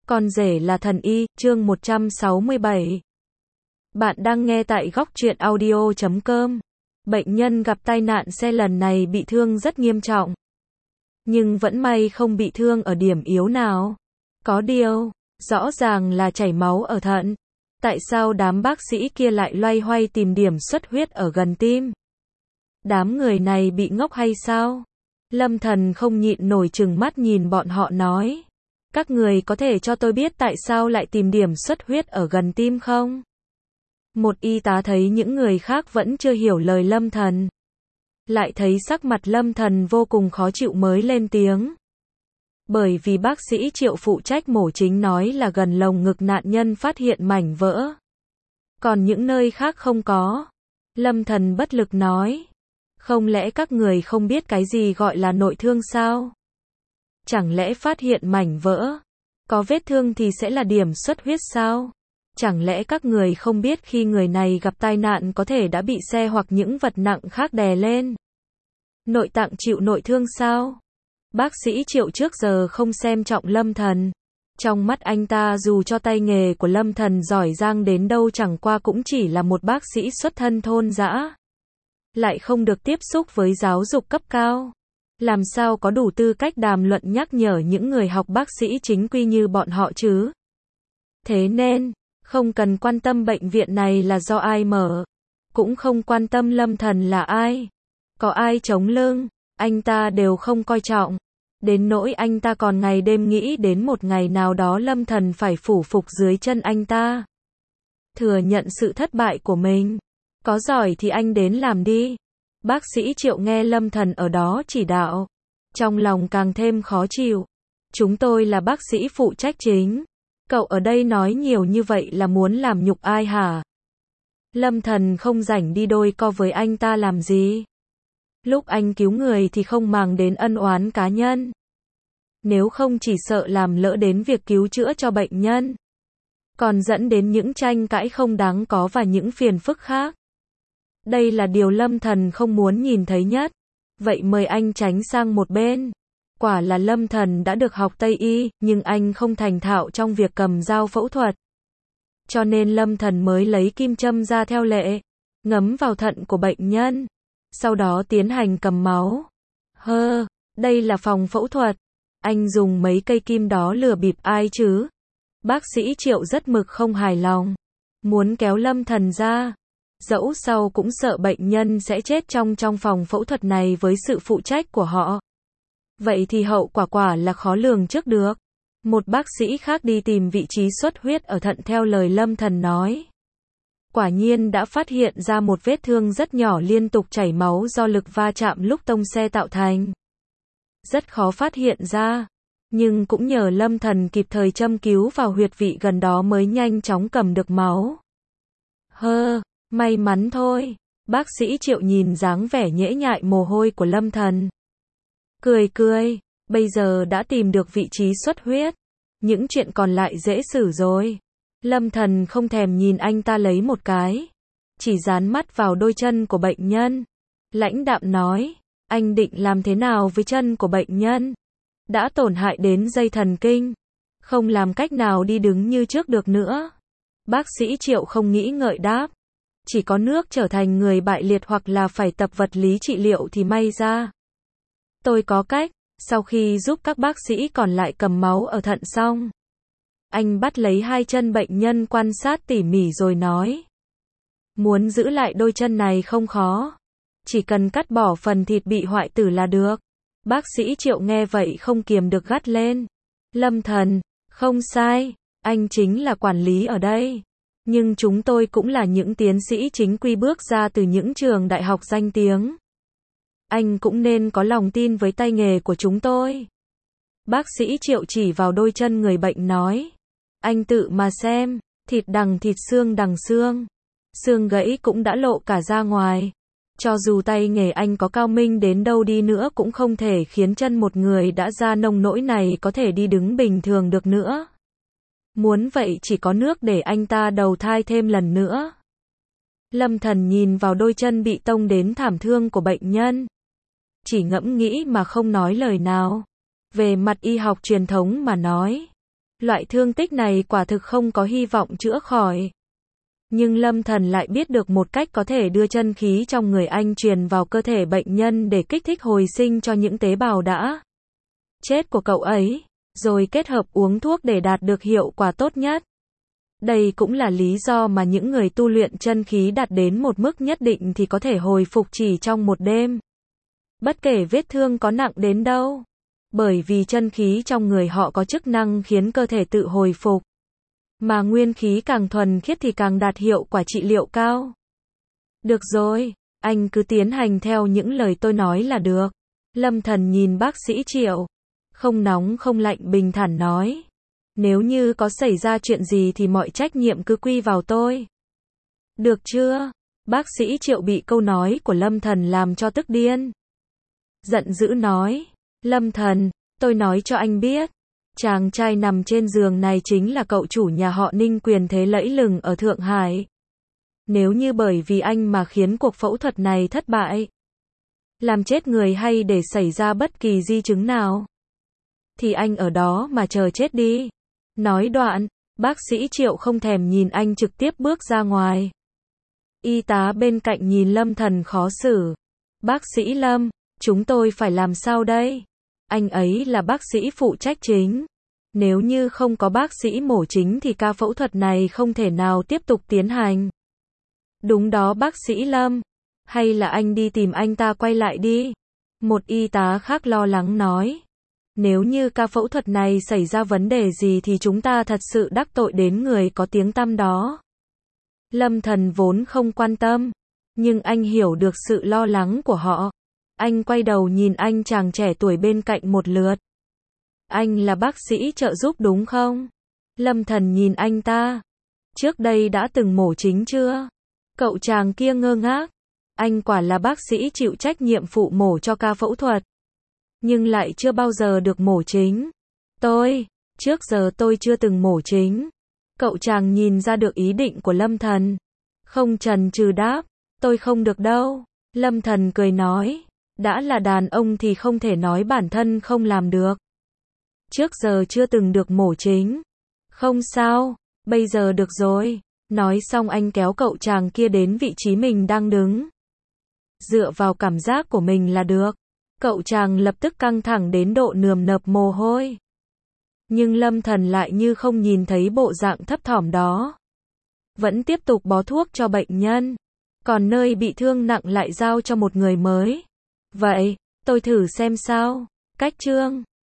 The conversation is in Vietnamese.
Con rể là thần y, chương 167. Bạn đang nghe tại góc truyện audio.com. Bệnh nhân gặp tai nạn xe lần này bị thương rất nghiêm trọng. Nhưng vẫn may không bị thương ở điểm yếu nào. Có điều, rõ ràng là chảy máu ở thận. Tại sao đám bác sĩ kia lại loay hoay tìm điểm xuất huyết ở gần tim? Đám người này bị ngốc hay sao? Lâm Thần không nhịn nổi trừng mắt nhìn bọn họ nói. Các người có thể cho tôi biết tại sao lại tìm điểm xuất huyết ở gần tim không? Một y tá thấy những người khác vẫn chưa hiểu lời Lâm Thần. Lại thấy sắc mặt Lâm Thần vô cùng khó chịu mới lên tiếng. Bởi vì bác sĩ Triệu phụ trách mổ chính nói là gần lồng ngực nạn nhân phát hiện mảnh vỡ. Còn những nơi khác không có. Lâm Thần bất lực nói. Không lẽ các người không biết cái gì gọi là nội thương sao? Chẳng lẽ phát hiện mảnh vỡ, có vết thương thì sẽ là điểm xuất huyết sao? Chẳng lẽ các người không biết khi người này gặp tai nạn có thể đã bị xe hoặc những vật nặng khác đè lên? Nội tạng chịu nội thương sao? Bác sĩ Triệu trước giờ không xem trọng Lâm Thần. Trong mắt anh ta dù cho tay nghề của Lâm Thần giỏi giang đến đâu chẳng qua cũng chỉ là một bác sĩ xuất thân thôn dã. Lại không được tiếp xúc với giáo dục cấp cao. Làm sao có đủ tư cách đàm luận nhắc nhở những người học bác sĩ chính quy như bọn họ chứ? Thế nên, không cần quan tâm bệnh viện này là do ai mở. Cũng không quan tâm Lâm Thần là ai. Có ai chống lưng, anh ta đều không coi trọng. Đến nỗi anh ta còn ngày đêm nghĩ đến một ngày nào đó Lâm Thần phải phủ phục dưới chân anh ta. Thừa nhận sự thất bại của mình. Có giỏi thì anh đến làm đi. Bác sĩ Triệu nghe Lâm Thần ở đó chỉ đạo. Trong lòng càng thêm khó chịu. Chúng tôi là bác sĩ phụ trách chính. Cậu ở đây nói nhiều như vậy là muốn làm nhục ai hả? Lâm Thần không rảnh đi đôi co với anh ta làm gì. Lúc anh cứu người thì không màng đến ân oán cá nhân. Nếu không chỉ sợ làm lỡ đến việc cứu chữa cho bệnh nhân. Còn dẫn đến những tranh cãi không đáng có và những phiền phức khác. Đây là điều Lâm Thần không muốn nhìn thấy nhất. Vậy mời anh tránh sang một bên. Quả là Lâm Thần đã được học Tây Y, nhưng anh không thành thạo trong việc cầm dao phẫu thuật. Cho nên Lâm Thần mới lấy kim châm ra theo lệ, ngấm vào thận của bệnh nhân. Sau đó tiến hành cầm máu. Đây là phòng phẫu thuật. Anh dùng mấy cây kim đó lừa bịp ai chứ? Bác sĩ Triệu rất mực không hài lòng. Muốn kéo Lâm Thần ra. Dẫu sau cũng sợ bệnh nhân sẽ chết trong phòng phẫu thuật này với sự phụ trách của họ. Vậy thì hậu quả là khó lường trước được. Một bác sĩ khác đi tìm vị trí xuất huyết ở thận theo lời Lâm Thần nói. Quả nhiên đã phát hiện ra một vết thương rất nhỏ liên tục chảy máu do lực va chạm lúc tông xe tạo thành. Rất khó phát hiện ra. Nhưng cũng nhờ Lâm Thần kịp thời châm cứu vào huyệt vị gần đó mới nhanh chóng cầm được máu. May mắn thôi. Bác sĩ Triệu nhìn dáng vẻ nhễ nhại mồ hôi của Lâm Thần. Cười, bây giờ đã tìm được vị trí xuất huyết. Những chuyện còn lại dễ xử rồi. Lâm Thần không thèm nhìn anh ta lấy một cái. Chỉ dán mắt vào đôi chân của bệnh nhân. Lãnh đạm nói, anh định làm thế nào với chân của bệnh nhân? Đã tổn hại đến dây thần kinh. Không làm cách nào đi đứng như trước được nữa. Bác sĩ Triệu không nghĩ ngợi đáp. Chỉ có nước trở thành người bại liệt hoặc là phải tập vật lý trị liệu thì may ra. Tôi có cách. Sau khi giúp các bác sĩ còn lại cầm máu ở thận xong, anh bắt lấy hai chân bệnh nhân quan sát tỉ mỉ rồi nói. Muốn giữ lại đôi chân này không khó. Chỉ cần cắt bỏ phần thịt bị hoại tử là được. Bác sĩ Triệu nghe vậy không kiềm được gắt lên. Lâm Thần, không sai. Anh chính là quản lý ở đây. Nhưng chúng tôi cũng là những tiến sĩ chính quy bước ra từ những trường đại học danh tiếng. Anh cũng nên có lòng tin với tay nghề của chúng tôi. Bác sĩ Triệu chỉ vào đôi chân người bệnh nói. Anh tự mà xem, thịt đằng thịt xương đằng xương. Xương gãy cũng đã lộ cả ra ngoài. Cho dù tay nghề anh có cao minh đến đâu đi nữa cũng không thể khiến chân một người đã ra nông nỗi này có thể đi đứng bình thường được nữa. Muốn vậy chỉ có nước để anh ta đầu thai thêm lần nữa. Lâm Thần nhìn vào đôi chân bị tông đến thảm thương của bệnh nhân. Chỉ ngẫm nghĩ mà không nói lời nào. Về mặt y học truyền thống mà nói, Loại thương tích này quả thực không có hy vọng chữa khỏi. Nhưng Lâm Thần lại biết được một cách có thể đưa chân khí trong người anh truyền vào cơ thể bệnh nhân để kích thích hồi sinh cho những tế bào đã chết của cậu ấy, rồi kết hợp uống thuốc để đạt được hiệu quả tốt nhất. Đây cũng là lý do mà những người tu luyện chân khí đạt đến một mức nhất định thì có thể hồi phục chỉ trong một đêm. Bất kể vết thương có nặng đến đâu. Bởi vì chân khí trong người họ có chức năng khiến cơ thể tự hồi phục. Mà nguyên khí càng thuần khiết thì càng đạt hiệu quả trị liệu cao. Được rồi, anh cứ tiến hành theo những lời tôi nói là được. Lâm Thần nhìn bác sĩ Triệu. Không nóng không lạnh bình thản nói. Nếu như có xảy ra chuyện gì thì mọi trách nhiệm cứ quy vào tôi. Được chưa? Bác sĩ Triệu bị câu nói của Lâm Thần làm cho tức điên. Giận dữ nói. Lâm Thần, tôi nói cho anh biết. Chàng trai nằm trên giường này chính là cậu chủ nhà họ Ninh quyền thế lẫy lừng ở Thượng Hải. Nếu như bởi vì anh mà khiến cuộc phẫu thuật này thất bại, làm chết người hay để xảy ra bất kỳ di chứng nào, thì anh ở đó mà chờ chết đi. Nói đoạn, bác sĩ Triệu không thèm nhìn anh trực tiếp bước ra ngoài. Y tá bên cạnh nhìn Lâm Thần khó xử. Bác sĩ Lâm, chúng tôi phải làm sao đây? Anh ấy là bác sĩ phụ trách chính. Nếu như không có bác sĩ mổ chính thì ca phẫu thuật này không thể nào tiếp tục tiến hành. Đúng đó bác sĩ Lâm. Hay là anh đi tìm anh ta quay lại đi. Một y tá khác lo lắng nói. Nếu như ca phẫu thuật này xảy ra vấn đề gì thì chúng ta thật sự đắc tội đến người có tiếng tăm đó. Lâm Thần vốn không quan tâm. Nhưng anh hiểu được sự lo lắng của họ. Anh quay đầu nhìn anh chàng trẻ tuổi bên cạnh một lượt. Anh là bác sĩ trợ giúp đúng không? Lâm Thần nhìn anh ta. Trước đây đã từng mổ chính chưa? Cậu chàng kia ngơ ngác. Anh quả là bác sĩ chịu trách nhiệm phụ mổ cho ca phẫu thuật. Nhưng lại chưa bao giờ được mổ chính. Trước giờ tôi chưa từng mổ chính. Cậu chàng nhìn ra được ý định của Lâm Thần. Không chần chừ đáp. Tôi không được đâu. Lâm Thần cười nói. Đã là đàn ông thì không thể nói bản thân không làm được. Trước giờ chưa từng được mổ chính. Không sao, bây giờ được rồi. Nói xong anh kéo cậu chàng kia đến vị trí mình đang đứng. Dựa vào cảm giác của mình là được. Cậu chàng lập tức căng thẳng đến độ nườm nượp mồ hôi. Nhưng Lâm Thần lại như không nhìn thấy bộ dạng thấp thỏm đó. Vẫn tiếp tục bó thuốc cho bệnh nhân. Còn nơi bị thương nặng lại giao cho một người mới. Vậy, tôi thử xem sao. Cách chương